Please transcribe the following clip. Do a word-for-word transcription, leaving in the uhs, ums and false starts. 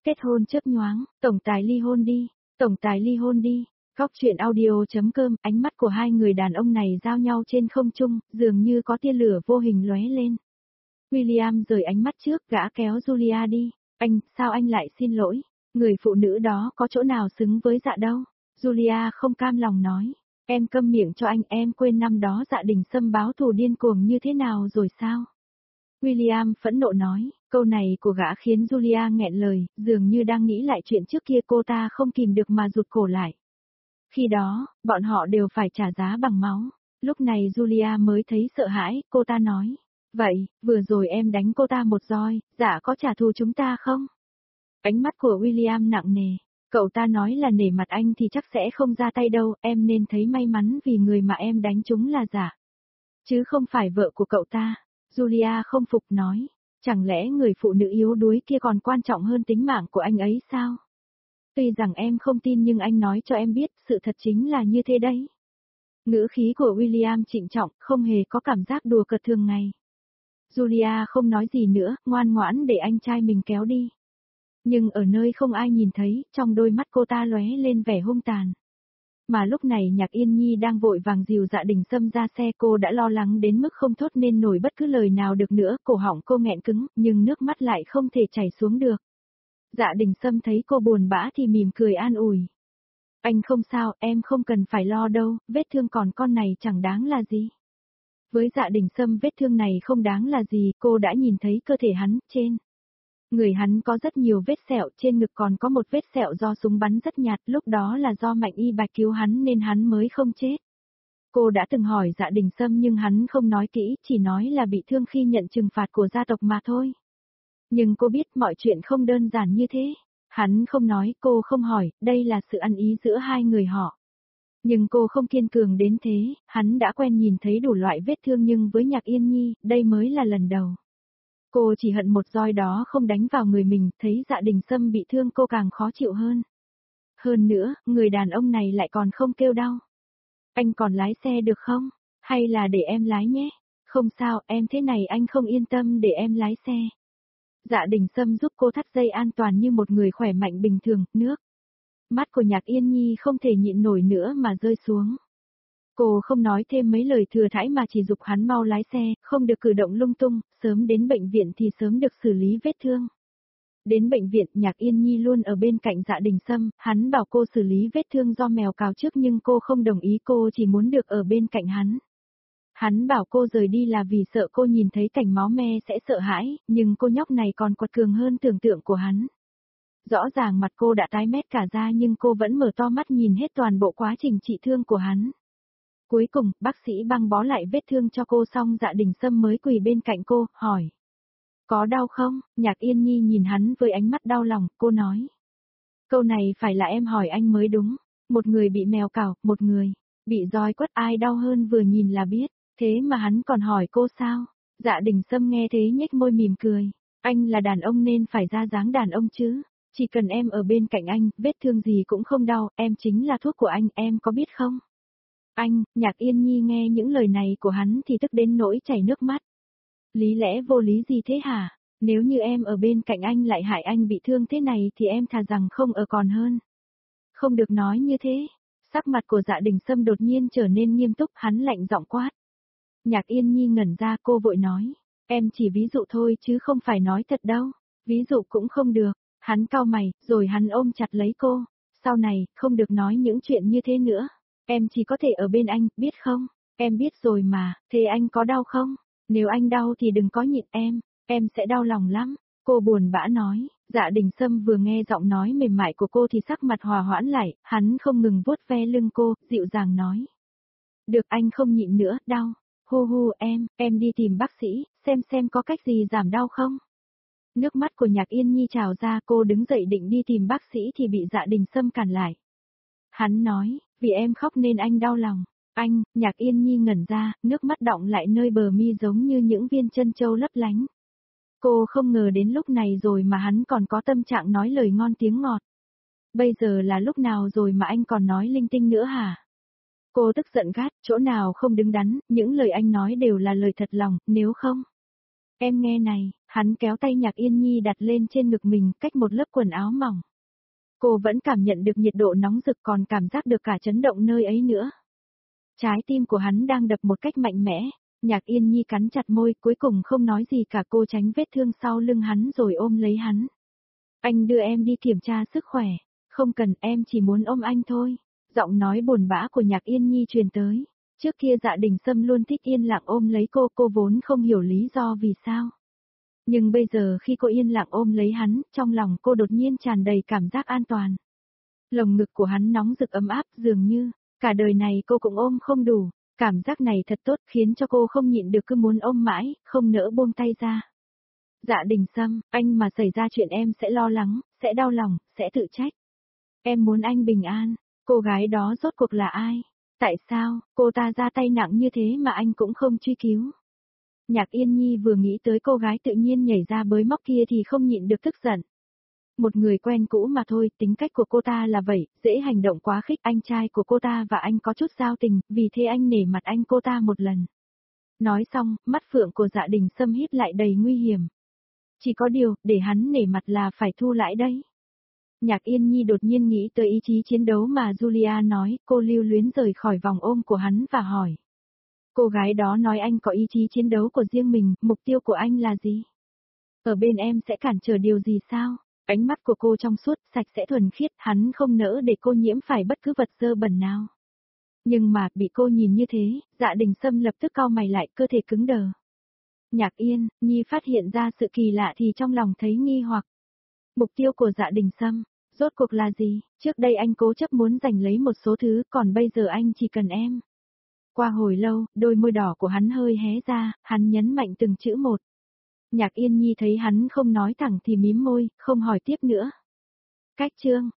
Kết hôn chớp nhoáng, tổng tài ly hôn đi, tổng tài ly hôn đi. Góc truyện audio.com, ánh mắt của hai người đàn ông này giao nhau trên không trung, dường như có tia lửa vô hình lóe lên. William rời ánh mắt trước, gã kéo Julia đi. Anh, sao anh lại xin lỗi? Người phụ nữ đó có chỗ nào xứng với Dạ đâu? Julia không cam lòng nói. Em câm miệng cho anh, em quên năm đó Dạ Đình Sâm báo thù điên cuồng như thế nào rồi sao? William phẫn nộ nói, câu này của gã khiến Julia nghẹn lời, dường như đang nghĩ lại chuyện trước kia cô ta không kìm được mà rụt cổ lại. Khi đó, bọn họ đều phải trả giá bằng máu. Lúc này Julia mới thấy sợ hãi, cô ta nói. Vậy, vừa rồi em đánh cô ta một roi, Dạ có trả thù chúng ta không? Ánh mắt của William nặng nề. Cậu ta nói là nể mặt anh thì chắc sẽ không ra tay đâu, em nên thấy may mắn vì người mà em đánh chúng là Dạ. Chứ không phải vợ của cậu ta. Julia không phục nói. Chẳng lẽ người phụ nữ yếu đuối kia còn quan trọng hơn tính mạng của anh ấy sao? Tuy rằng em không tin nhưng anh nói cho em biết sự thật chính là như thế đấy. Ngữ khí của William trịnh trọng, không hề có cảm giác đùa cợt thường ngày. Julia không nói gì nữa, ngoan ngoãn để anh trai mình kéo đi. Nhưng ở nơi không ai nhìn thấy, trong đôi mắt cô ta lóe lên vẻ hung tàn. Mà lúc này Nhạc Yên Nhi đang vội vàng dìu Dạ Đình Sâm ra xe, cô đã lo lắng đến mức không thốt nên nổi bất cứ lời nào được nữa, cổ họng cô nghẹn cứng, nhưng nước mắt lại không thể chảy xuống được. Dạ Đình Sâm thấy cô buồn bã thì mỉm cười an ủi. Anh không sao, em không cần phải lo đâu, vết thương còn con này chẳng đáng là gì. Với Dạ Đình Sâm vết thương này không đáng là gì, cô đã nhìn thấy cơ thể hắn, trên. Người hắn có rất nhiều vết sẹo, trên ngực còn có một vết sẹo do súng bắn rất nhạt, lúc đó là do Mạnh Y Bạch cứu hắn nên hắn mới không chết. Cô đã từng hỏi Dạ Đình Sâm nhưng hắn không nói kỹ, chỉ nói là bị thương khi nhận trừng phạt của gia tộc mà thôi. Nhưng cô biết mọi chuyện không đơn giản như thế. Hắn không nói, cô không hỏi, đây là sự ăn ý giữa hai người họ. Nhưng cô không kiên cường đến thế, hắn đã quen nhìn thấy đủ loại vết thương nhưng với Nhạc Yên Nhi, đây mới là lần đầu. Cô chỉ hận một roi đó không đánh vào người mình, thấy Dạ Đình Sâm bị thương cô càng khó chịu hơn. Hơn nữa, người đàn ông này lại còn không kêu đau. Anh còn lái xe được không? Hay là để em lái nhé? Không sao, em thế này anh không yên tâm để em lái xe. Dạ Đình Sâm giúp cô thắt dây an toàn như một người khỏe mạnh bình thường, nước. Mắt của Nhạc Yên Nhi không thể nhịn nổi nữa mà rơi xuống. Cô không nói thêm mấy lời thừa thãi mà chỉ giục hắn mau lái xe, không được cử động lung tung, sớm đến bệnh viện thì sớm được xử lý vết thương. Đến bệnh viện, Nhạc Yên Nhi luôn ở bên cạnh Dạ Đình Sâm, hắn bảo cô xử lý vết thương do mèo cào trước nhưng cô không đồng ý, cô chỉ muốn được ở bên cạnh hắn. Hắn bảo cô rời đi là vì sợ cô nhìn thấy cảnh máu me sẽ sợ hãi, nhưng cô nhóc này còn quật cường hơn tưởng tượng của hắn. Rõ ràng mặt cô đã tái mét cả da nhưng cô vẫn mở to mắt nhìn hết toàn bộ quá trình trị thương của hắn. Cuối cùng, bác sĩ băng bó lại vết thương cho cô xong Dạ Đình Sâm mới quỳ bên cạnh cô, hỏi. Có đau không? Nhạc Yên Nhi nhìn hắn với ánh mắt đau lòng, cô nói. Câu này phải là em hỏi anh mới đúng. Một người bị mèo cào, một người bị roi quất, ai đau hơn vừa nhìn là biết. Thế mà hắn còn hỏi cô sao? Dạ Đình Sâm nghe thế nhếch môi mỉm cười. Anh là đàn ông nên phải ra dáng đàn ông chứ. Chỉ cần em ở bên cạnh anh, vết thương gì cũng không đau, em chính là thuốc của anh, em có biết không? Anh, Nhạc Yên Nhi nghe những lời này của hắn thì tức đến nỗi chảy nước mắt. Lý lẽ vô lý gì thế hả? Nếu như em ở bên cạnh anh lại hại anh bị thương thế này thì em thà rằng không ở còn hơn. Không được nói như thế. Sắc mặt của Dạ Đình Sâm đột nhiên trở nên nghiêm túc, hắn lạnh giọng quát. Nhạc Yên Nhi ngẩn ra, cô vội nói. Em chỉ ví dụ thôi chứ không phải nói thật đâu. Ví dụ cũng không được. Hắn cau mày, rồi hắn ôm chặt lấy cô. Sau này, không được nói những chuyện như thế nữa. Em chỉ có thể ở bên anh, biết không? Em biết rồi mà, thế anh có đau không? Nếu anh đau thì đừng có nhịn em, em sẽ đau lòng lắm. Cô buồn bã nói. Dạ Đình Sâm vừa nghe giọng nói mềm mại của cô thì sắc mặt hòa hoãn lại, hắn không ngừng vuốt ve lưng cô, dịu dàng nói. Được, anh không nhịn nữa, đau. Hu hu em, em đi tìm bác sĩ, xem xem có cách gì giảm đau không? Nước mắt của Nhạc Yên Nhi trào ra, cô đứng dậy định đi tìm bác sĩ thì bị Dạ Đình Sâm cản lại. Hắn nói, vì em khóc nên anh đau lòng. Anh, Nhạc Yên Nhi ngẩn ra, nước mắt đọng lại nơi bờ mi giống như những viên chân châu lấp lánh. Cô không ngờ đến lúc này rồi mà hắn còn có tâm trạng nói lời ngon tiếng ngọt. Bây giờ là lúc nào rồi mà anh còn nói linh tinh nữa hả? Cô tức giận gắt, chỗ nào không đứng đắn, những lời anh nói đều là lời thật lòng, nếu không. Em nghe này, hắn kéo tay Nhạc Yên Nhi đặt lên trên ngực mình cách một lớp quần áo mỏng. Cô vẫn cảm nhận được nhiệt độ nóng rực còn cảm giác được cả chấn động nơi ấy nữa. Trái tim của hắn đang đập một cách mạnh mẽ, Nhạc Yên Nhi cắn chặt môi cuối cùng không nói gì cả, cô tránh vết thương sau lưng hắn rồi ôm lấy hắn. Anh đưa em đi kiểm tra sức khỏe, không cần, em chỉ muốn ôm anh thôi. Giọng nói buồn bã của Nhạc Yên Nhi truyền tới. Trước kia Dạ Đình Sâm luôn thích yên lặng ôm lấy cô, cô vốn không hiểu lý do vì sao. Nhưng bây giờ khi cô yên lặng ôm lấy hắn, trong lòng cô đột nhiên tràn đầy cảm giác an toàn. Lồng ngực của hắn nóng rực ấm áp dường như, cả đời này cô cũng ôm không đủ, cảm giác này thật tốt khiến cho cô không nhịn được cứ muốn ôm mãi, không nỡ buông tay ra. Dạ Đình Sâm, anh mà xảy ra chuyện em sẽ lo lắng, sẽ đau lòng, sẽ tự trách. Em muốn anh bình an, cô gái đó rốt cuộc là ai? Tại sao, cô ta ra tay nặng như thế mà anh cũng không truy cứu? Nhạc Yên Nhi vừa nghĩ tới cô gái tự nhiên nhảy ra bới móc kia thì không nhịn được tức giận. Một người quen cũ mà thôi, tính cách của cô ta là vậy, dễ hành động quá khích, anh trai của cô ta và anh có chút giao tình, vì thế anh nể mặt anh cô ta một lần. Nói xong, mắt phượng của Dạ Đình Sâm híp lại đầy nguy hiểm. Chỉ có điều, để hắn nể mặt là phải thu lãi đấy. Nhạc Yên Nhi đột nhiên nghĩ tới ý chí chiến đấu mà Julia nói, cô lưu luyến rời khỏi vòng ôm của hắn và hỏi. Cô gái đó nói anh có ý chí chiến đấu của riêng mình, mục tiêu của anh là gì? Ở bên em sẽ cản trở điều gì sao? Ánh mắt của cô trong suốt, sạch sẽ thuần khiết, hắn không nỡ để cô nhiễm phải bất cứ vật dơ bẩn nào. Nhưng mà, bị cô nhìn như thế, Dạ Đình Sâm lập tức cau mày lại, cơ thể cứng đờ. Nhạc Yên, Nhi phát hiện ra sự kỳ lạ thì trong lòng thấy nghi hoặc. Mục tiêu của Dạ Đình Sâm, rốt cuộc là gì? Trước đây anh cố chấp muốn giành lấy một số thứ, còn bây giờ anh chỉ cần em. Qua hồi lâu, đôi môi đỏ của hắn hơi hé ra, hắn nhấn mạnh từng chữ một. Nhạc Yên Nhi thấy hắn không nói thẳng thì mím môi, không hỏi tiếp nữa. Cách chương